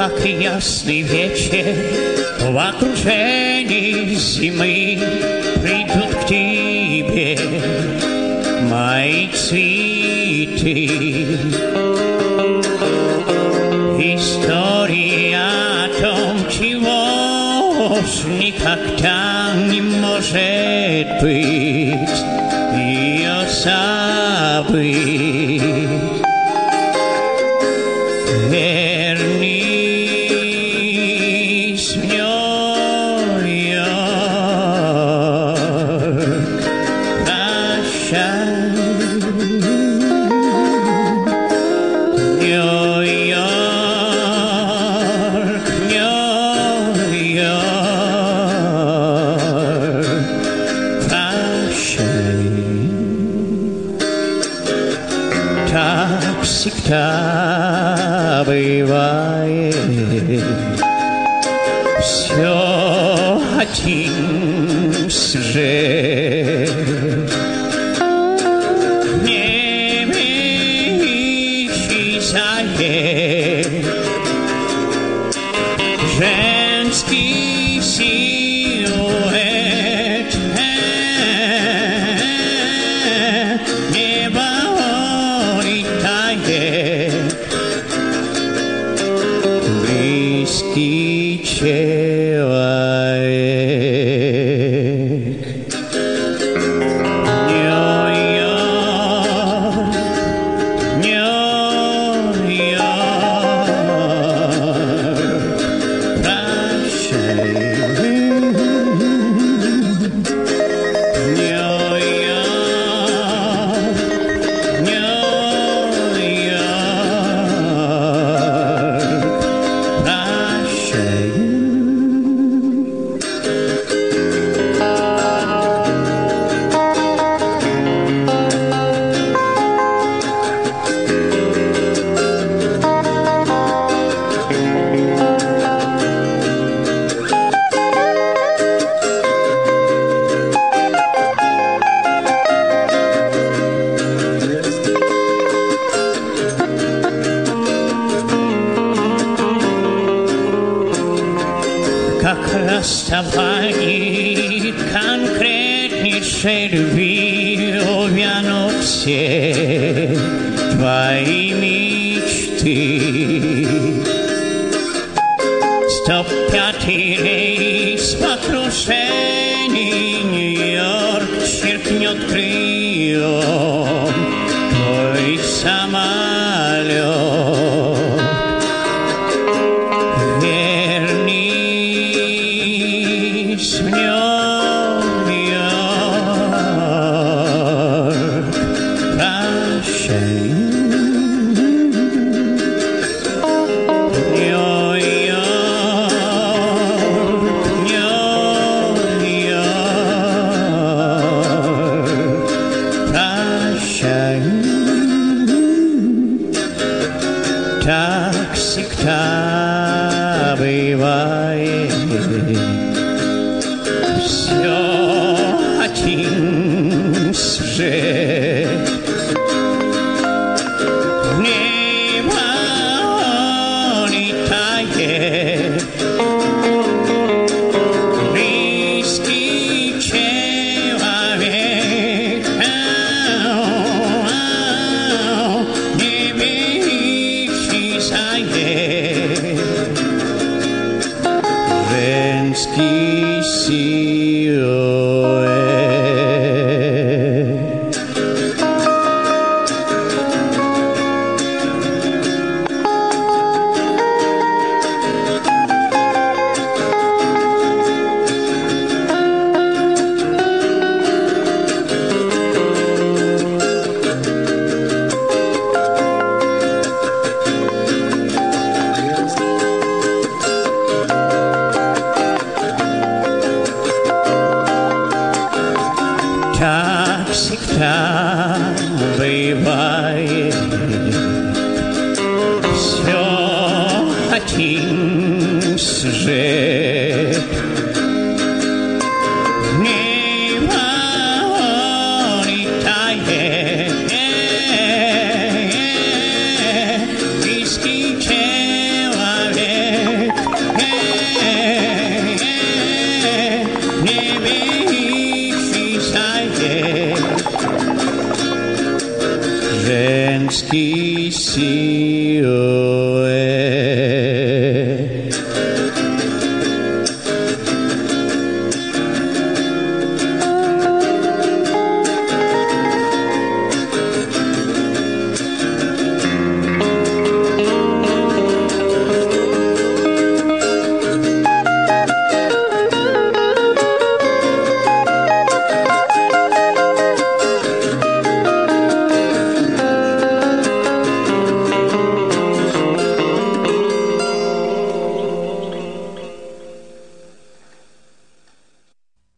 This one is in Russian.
как ясный вечер, в окружении зимы придут к тебе мои цветы. История о том, чего ж никогда не может быть, ее забыть. Вернись в Нью-Йорк, прощай. Нью-Йорк, Нью-Йорк, прощай. Так всегда бывает, все один сюжет. Небе исчезает женский силуэт. Небо улетает, близкий человек. Нью-Йорк, Нью-Йорк, прощай. Нью-Йорк, Нью-Йорк, прощай. Как расставание конкретнейшей любви увянут все твои мечты. 105-й рейс в окружении Нью-Йорк черкнет крылом твой самолет. Вернись в Нью-Йорк, прощай. Нью-Йорк, Нью-Йорк, прощай. Так всегда бывает, все один сюжет. Небо улетает, близкий человек. Небе исчезает женский силуэт. Так всегда бывает, все один сюжет. Небо улетает, близкий человек. тихий